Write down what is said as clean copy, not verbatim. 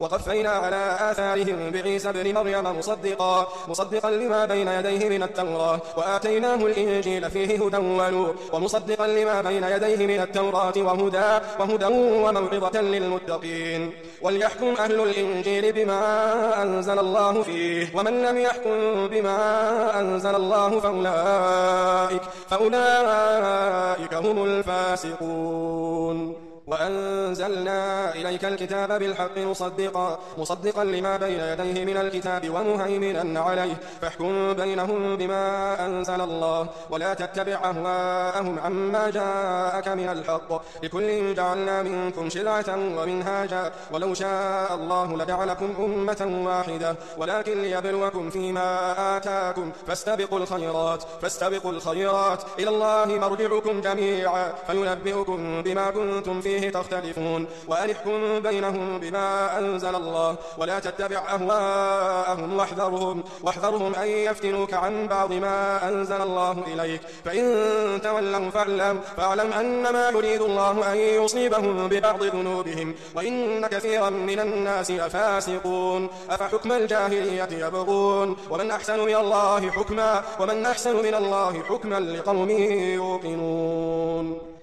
وقفينا على آثارهم بعيسى ابن مريم مصدقا لما بين يديه من التوراة وآتيناه الإنجيل فيه هدى ونور ومصدقا لما بين يديه من التوراة وهدى وموعظة للمتقين. وليحكم أهل الإنجيل بما أنزل الله فيه ومن لم يحكم بما أنزل الله فأولئك هم الفاسقون. وأنزلنا إليك الكتاب بالحق مصدقا لما بين يديه من الكتاب ومهيمنا عليه فاحكم بينهم بما أنزل الله ولا تتبع أهواءهم عما جاءك من الحق لكل جعلنا منكم شرعة ومنهاجا ولو شاء الله لجعلكم أمة واحدة ولكن ليبلوكم فيما آتاكم فاستبقوا الخيرات إلى الله مرجعكم جميعا فينبئكم بما كنتم فيه تختلفون. وأن احكم بينهم بما أنزل الله ولا تتبع أهواءهم واحذرهم أن يفتنوك عن بعض ما أنزل الله إليك فإن تولوا فاعلم أنما يريد الله أن يصيبهم ببعض ذنوبهم وإن كثيرا من الناس لفاسقون. أفحكم الجاهلية يبغون ومن أحسن من الله حكما لقوم يوقنون.